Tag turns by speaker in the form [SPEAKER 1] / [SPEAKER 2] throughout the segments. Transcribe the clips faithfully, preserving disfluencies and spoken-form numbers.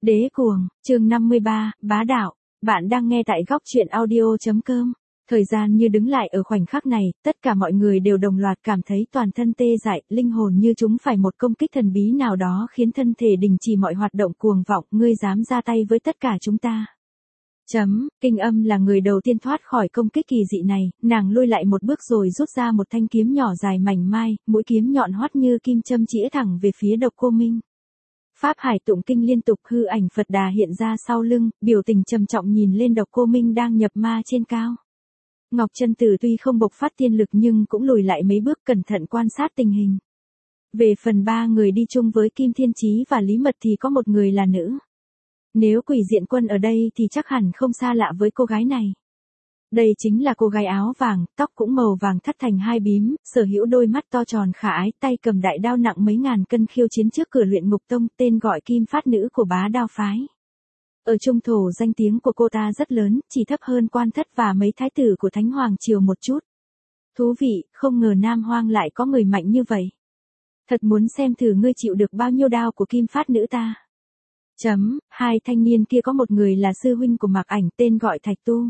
[SPEAKER 1] Đế cuồng, chương năm mươi ba, bá đạo. Bạn đang nghe tại góc truyện audio.com. Thời gian như đứng lại ở khoảnh khắc này, tất cả mọi người đều đồng loạt cảm thấy toàn thân tê dại, linh hồn như chúng phải một công kích thần bí nào đó khiến thân thể đình chỉ mọi hoạt động cuồng vọng, ngươi dám ra tay với tất cả chúng ta. Chấm, Kinh Âm là người đầu tiên thoát khỏi công kích kỳ dị này, nàng lui lại một bước rồi rút ra một thanh kiếm nhỏ dài mảnh mai, mũi kiếm nhọn hoắt như kim châm chĩa thẳng về phía Độc Cô Minh. Pháp hải tụng kinh liên tục, hư ảnh Phật Đà hiện ra sau lưng, biểu tình trầm trọng nhìn lên Độc Cô Minh đang nhập ma trên cao. Ngọc Chân Tử tuy không bộc phát tiên lực nhưng cũng lùi lại mấy bước cẩn thận quan sát tình hình. Về phần ba người đi chung với Kim Thiên Chí và Lý Mật thì có một người là nữ. Nếu Quỷ Diện Quân ở đây thì chắc hẳn không xa lạ với cô gái này. Đây chính là cô gái áo vàng, tóc cũng màu vàng thắt thành hai bím, sở hữu đôi mắt to tròn khả ái, tay cầm đại đao nặng mấy ngàn cân khiêu chiến trước cửa luyện ngục tông, tên gọi Kim Phát Nữ của Bá Đao phái. Ở Trung Thổ danh tiếng của cô ta rất lớn, chỉ thấp hơn Quan Thất và mấy thái tử của Thánh Hoàng Triều một chút. Thú vị, không ngờ Nam Hoang lại có người mạnh như vậy. Thật muốn xem thử ngươi chịu được bao nhiêu đao của Kim Phát Nữ ta. Chấm, hai thanh niên kia có một người là sư huynh của Mạc Ảnh, tên gọi Thạch Tu.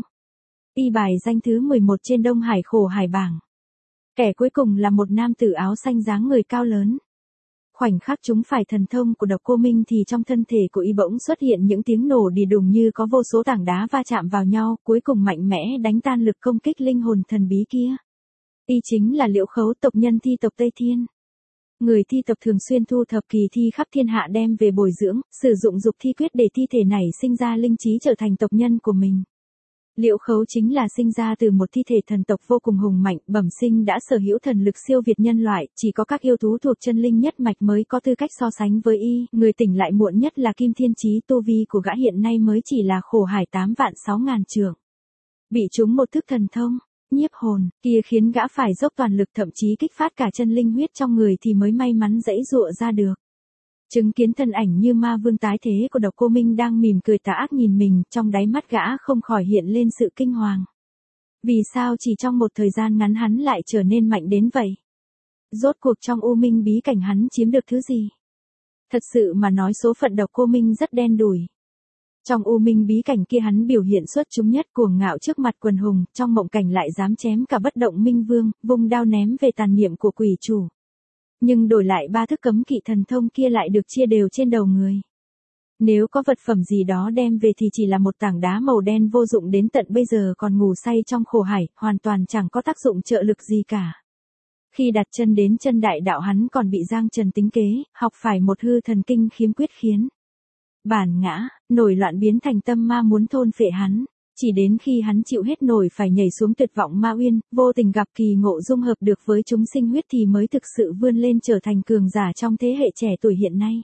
[SPEAKER 1] Y bài danh thứ mười một trên Đông Hải khổ hải bảng. Kẻ cuối cùng là một nam tử áo xanh dáng người cao lớn. Khoảnh khắc chúng phải thần thông của Độc Cô Minh thì trong thân thể của y bỗng xuất hiện những tiếng nổ đì đùng như có vô số tảng đá va chạm vào nhau, cuối cùng mạnh mẽ đánh tan lực công kích linh hồn thần bí kia. Y chính là Liễu Khấu, tộc nhân thi tộc Tây Thiên. Người thi tộc thường xuyên thu thập kỳ thi khắp thiên hạ đem về bồi dưỡng, sử dụng dục thi quyết để thi thể này sinh ra linh trí trở thành tộc nhân của mình. Liễu Khấu chính là sinh ra từ một thi thể thần tộc vô cùng hùng mạnh, bẩm sinh đã sở hữu thần lực siêu việt nhân loại, chỉ có các yêu thú thuộc chân linh nhất mạch mới có tư cách so sánh với y, người tỉnh lại muộn nhất là Kim Thiên Chí, tu vi của gã hiện nay mới chỉ là khổ hải tám vạn sáu ngàn trượng. Bị trúng một thức thần thông, nhiếp hồn, kia khiến gã phải dốc toàn lực thậm chí kích phát cả chân linh huyết trong người thì mới may mắn giãy giụa ra được. Chứng kiến thân ảnh như ma vương tái thế của Độc Cô Minh đang mỉm cười tà ác nhìn mình, trong đáy mắt gã không khỏi hiện lên sự kinh hoàng. Vì sao chỉ trong một thời gian ngắn hắn lại trở nên mạnh đến vậy? Rốt cuộc trong U Minh bí cảnh hắn chiếm được thứ gì? Thật sự mà nói số phận Độc Cô Minh rất đen đủi. Trong U Minh bí cảnh kia hắn biểu hiện xuất chúng nhất, cuồng ngạo trước mặt quần hùng, trong mộng cảnh lại dám chém cả bất động minh vương, vung đao ném về tàn niệm của quỷ chủ. Nhưng đổi lại ba thức cấm kỵ thần thông kia lại được chia đều trên đầu người. Nếu có vật phẩm gì đó đem về thì chỉ là một tảng đá màu đen vô dụng đến tận bây giờ còn ngủ say trong khổ hải, hoàn toàn chẳng có tác dụng trợ lực gì cả. Khi đặt chân đến chân đại đạo hắn còn bị Giang Trần tính kế, học phải một hư thần kinh khiếm quyết khiến bản ngã, nổi loạn biến thành tâm ma muốn thôn phệ hắn. Chỉ đến khi hắn chịu hết nổi phải nhảy xuống tuyệt vọng ma uyên, vô tình gặp kỳ ngộ dung hợp được với chúng sinh huyết thì mới thực sự vươn lên trở thành cường giả trong thế hệ trẻ tuổi hiện nay.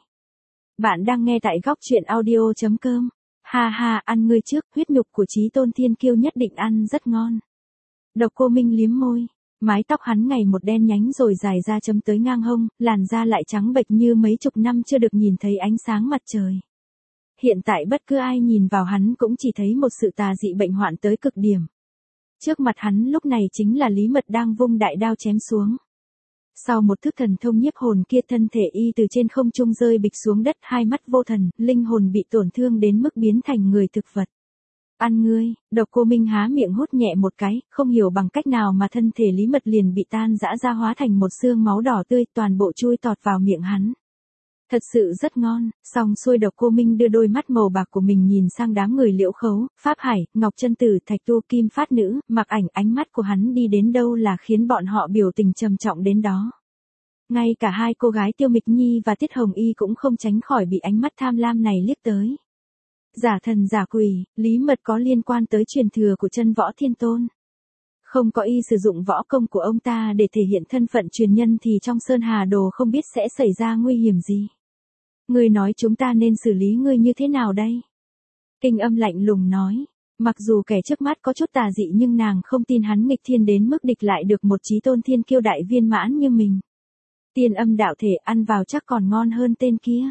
[SPEAKER 1] Bạn đang nghe tại góc truyện audio.com. Ha ha, ăn ngươi trước, huyết nhục của Chí Tôn Thiên Kiêu nhất định ăn rất ngon. Độc Cô Minh liếm môi, mái tóc hắn ngày một đen nhánh rồi dài ra chấm tới ngang hông, làn da lại trắng bệch như mấy chục năm chưa được nhìn thấy ánh sáng mặt trời. Hiện tại bất cứ ai nhìn vào hắn cũng chỉ thấy một sự tà dị bệnh hoạn tới cực điểm. Trước mặt hắn lúc này chính là Lý Mật đang vung đại đao chém xuống. Sau một thức thần thông nhiếp hồn kia, thân thể y từ trên không trung rơi bịch xuống đất, hai mắt vô thần, linh hồn bị tổn thương đến mức biến thành người thực vật. Ăn ngươi, Độc Cô Minh há miệng hút nhẹ một cái, không hiểu bằng cách nào mà thân thể Lý Mật liền bị tan rã ra hóa thành một xương máu đỏ tươi, toàn bộ chui tọt vào miệng hắn. Thật sự rất ngon. Xong xuôi Độc Cô Minh đưa đôi mắt màu bạc của mình nhìn sang đám người Liễu Khấu, Pháp Hải, Ngọc Chân Tử, Thạch Tu, Kim Phát Nữ, Mạc Ảnh, ánh mắt của hắn đi đến đâu là khiến bọn họ biểu tình trầm trọng đến đó. Ngay cả hai cô gái Tiêu Mịch Nhi và Tiết Hồng Y cũng không tránh khỏi bị ánh mắt tham lam này liếc tới. Giả thần giả quỷ, Lý Mật có liên quan tới truyền thừa của Chân Võ Thiên Tôn. Không có y sử dụng võ công của ông ta để thể hiện thân phận truyền nhân thì trong Sơn Hà Đồ không biết sẽ xảy ra nguy hiểm gì. Ngươi nói chúng ta nên xử lý ngươi như thế nào đây? Kinh Âm lạnh lùng nói. Mặc dù kẻ trước mắt có chút tà dị nhưng nàng không tin hắn nghịch thiên đến mức địch lại được một Chí Tôn Thiên Kiêu đại viên mãn như mình. Tiên âm đạo thể ăn vào chắc còn ngon hơn tên kia.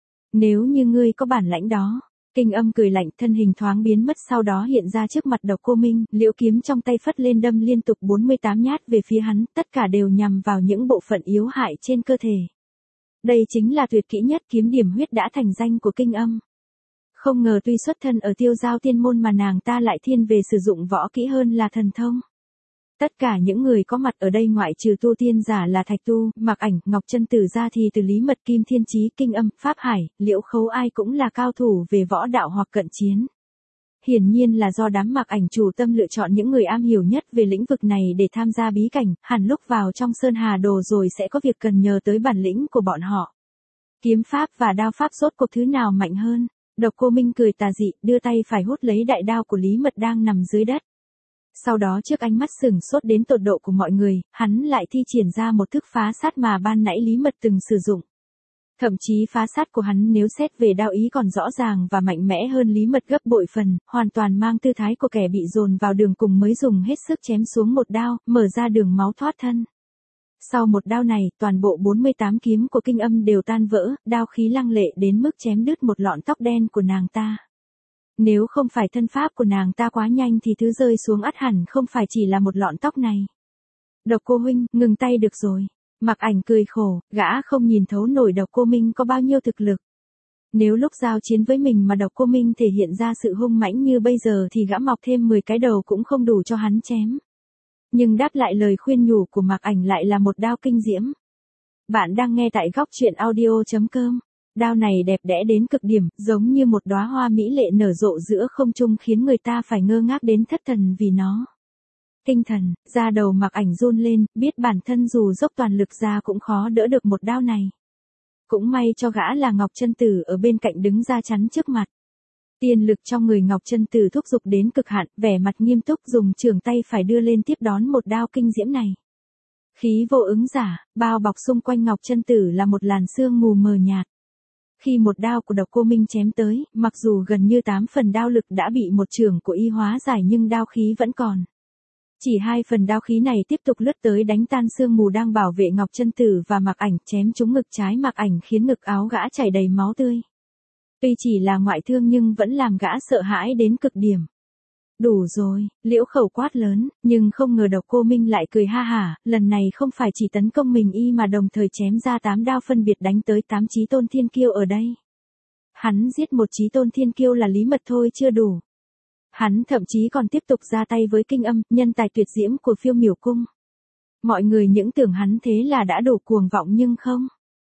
[SPEAKER 1] Nếu như ngươi có bản lãnh đó. Kinh Âm cười lạnh, thân hình thoáng biến mất, sau đó hiện ra trước mặt Độc Cô Minh, liễu kiếm trong tay phất lên đâm liên tục bốn mươi tám nhát về phía hắn, tất cả đều nhằm vào những bộ phận yếu hại trên cơ thể. Đây chính là tuyệt kỹ nhất kiếm điểm huyết đã thành danh của Kinh Âm. Không ngờ tuy xuất thân ở Tiêu Giao tiên môn mà nàng ta lại thiên về sử dụng võ kỹ hơn là thần thông. Tất cả những người có mặt ở đây ngoại trừ tu tiên giả là Thạch Tu, Mạc Ảnh, Ngọc Chân Tử ra thì từ Lý Mật, Kim Thiên Chí, Kinh Âm, Pháp Hải, Liễu Khấu ai cũng là cao thủ về võ đạo hoặc cận chiến. Hiển nhiên là do đám Mạc Ảnh chủ tâm lựa chọn những người am hiểu nhất về lĩnh vực này để tham gia bí cảnh, hẳn lúc vào trong Sơn Hà Đồ rồi sẽ có việc cần nhờ tới bản lĩnh của bọn họ. Kiếm pháp và đao pháp rốt cuộc thứ nào mạnh hơn? Độc Cô Minh cười tà dị, đưa tay phải hút lấy đại đao của Lý Mật đang nằm dưới đất. Sau đó trước ánh mắt sửng sốt đến tột độ của mọi người, hắn lại thi triển ra một thức phá sát mà ban nãy Lý Mật từng sử dụng. Thậm chí phá sát của hắn nếu xét về đao ý còn rõ ràng và mạnh mẽ hơn Lý Mật gấp bội phần, hoàn toàn mang tư thái của kẻ bị dồn vào đường cùng mới dùng hết sức chém xuống một đao, mở ra đường máu thoát thân. Sau một đao này, toàn bộ bốn mươi tám kiếm của Kinh Âm đều tan vỡ, đao khí lăng lệ đến mức chém đứt một lọn tóc đen của nàng ta. Nếu không phải thân pháp của nàng ta quá nhanh thì thứ rơi xuống ắt hẳn không phải chỉ là một lọn tóc này. Độc Cô huynh, ngừng tay được rồi. Mạc Ảnh cười khổ, gã không nhìn thấu nổi Độc Cô Minh có bao nhiêu thực lực. Nếu lúc giao chiến với mình mà Độc Cô Minh thể hiện ra sự hung mãnh như bây giờ thì gã mọc thêm mười cái đầu cũng không đủ cho hắn chém. Nhưng đáp lại lời khuyên nhủ của Mạc Ảnh lại là một đao kinh diễm. Bạn đang nghe tại góc truyện audio chấm com. Đao này đẹp đẽ đến cực điểm, giống như một đóa hoa mỹ lệ nở rộ giữa không trung khiến người ta phải ngơ ngác đến thất thần vì nó. Tinh thần, da đầu Mạc Ảnh run lên, biết bản thân dù dốc toàn lực ra cũng khó đỡ được một đao này. Cũng may cho gã là Ngọc Chân Tử ở bên cạnh đứng ra chắn trước mặt. Tiên lực trong người Ngọc Chân Tử thúc giục đến cực hạn, vẻ mặt nghiêm túc dùng trường tay phải đưa lên tiếp đón một đao kinh diễm này. Khí vô ứng giả, bao bọc xung quanh Ngọc Chân Tử là một làn sương mù mờ nhạt. Khi một đao của Độc Cô Minh chém tới, mặc dù gần như tám phần đao lực đã bị một chưởng của y hóa giải nhưng đao khí vẫn còn. Chỉ hai phần đao khí này tiếp tục lướt tới đánh tan sương mù đang bảo vệ Ngọc Chân Tử và Mạc Ảnh, chém trúng ngực trái Mạc Ảnh khiến ngực áo gã chảy đầy máu tươi. Tuy chỉ là ngoại thương nhưng vẫn làm gã sợ hãi đến cực điểm. Đủ rồi, Liễu Khẩu quát lớn, nhưng không ngờ Độc Cô Minh lại cười ha hả, lần này không phải chỉ tấn công mình y mà đồng thời chém ra tám đao phân biệt đánh tới tám chí tôn thiên kiêu ở đây. Hắn giết một chí tôn thiên kiêu là Lý Mật thôi chưa đủ. Hắn thậm chí còn tiếp tục ra tay với Kinh Âm, nhân tài tuyệt diễm của Phiêu Miểu Cung. Mọi người những tưởng hắn thế là đã đủ cuồng vọng nhưng không.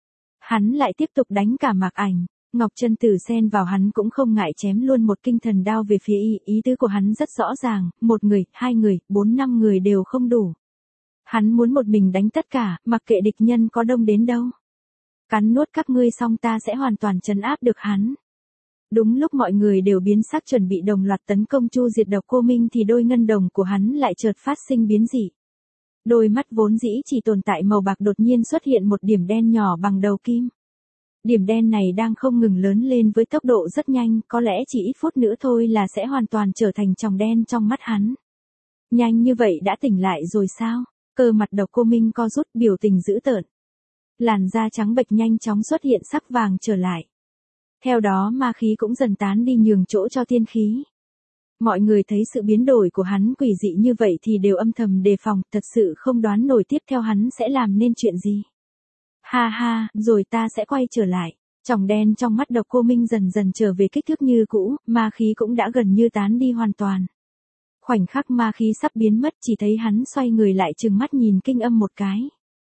[SPEAKER 1] Hắn lại tiếp tục đánh cả Mạc Ảnh. Ngọc Chân Tử xen vào hắn cũng không ngại chém luôn một kinh thần đao về phía y, ý tứ của hắn rất rõ ràng, một người, hai người, bốn năm người đều không đủ. Hắn muốn một mình đánh tất cả, mặc kệ địch nhân có đông đến đâu. Cắn nuốt các ngươi xong ta sẽ hoàn toàn trấn áp được hắn. Đúng lúc mọi người đều biến sắc chuẩn bị đồng loạt tấn công chu diệt Độc Cô Minh thì đôi ngân đồng của hắn lại chợt phát sinh biến dị. Đôi mắt vốn dĩ chỉ tồn tại màu bạc đột nhiên xuất hiện một điểm đen nhỏ bằng đầu kim. Điểm đen này đang không ngừng lớn lên với tốc độ rất nhanh, có lẽ chỉ ít phút nữa thôi là sẽ hoàn toàn trở thành chòng đen trong mắt hắn. Nhanh như vậy đã tỉnh lại rồi sao? Cơ mặt Độc Cô Minh co rút, biểu tình dữ tợn. Làn da trắng bệch nhanh chóng xuất hiện sắc vàng trở lại. Theo đó ma khí cũng dần tán đi nhường chỗ cho tiên khí. Mọi người thấy sự biến đổi của hắn quỷ dị như vậy thì đều âm thầm đề phòng, thật sự không đoán nổi tiếp theo hắn sẽ làm nên chuyện gì. Ha ha, rồi ta sẽ quay trở lại. Chòng đen trong mắt Độc Cô Minh dần dần trở về kích thước như cũ, ma khí cũng đã gần như tán đi hoàn toàn. Khoảnh khắc ma khí sắp biến mất chỉ thấy hắn xoay người lại trừng mắt nhìn Kinh Âm một cái.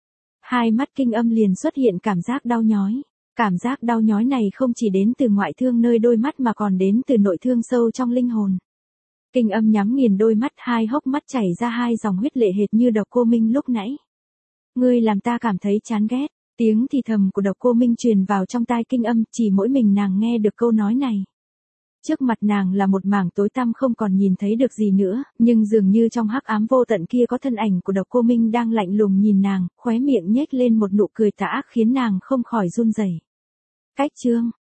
[SPEAKER 1] Hai mắt Kinh Âm liền xuất hiện cảm giác đau nhói. Cảm giác đau nhói này không chỉ đến từ ngoại thương nơi đôi mắt mà còn đến từ nội thương sâu trong linh hồn. Kinh Âm nhắm nghiền đôi mắt, hai hốc mắt chảy ra hai dòng huyết lệ hệt như Độc Cô Minh lúc nãy. Ngươi làm ta cảm thấy chán ghét. Tiếng thì thầm của Độc Cô Minh truyền vào trong tai Kinh Âm, chỉ mỗi mình nàng nghe được câu nói này. Trước mặt nàng là một mảng tối tăm không còn nhìn thấy được gì nữa, nhưng dường như trong hắc ám vô tận kia có thân ảnh của Độc Cô Minh đang lạnh lùng nhìn nàng, khóe miệng nhếch lên một nụ cười tà ác khiến nàng không khỏi run rẩy. Cách chương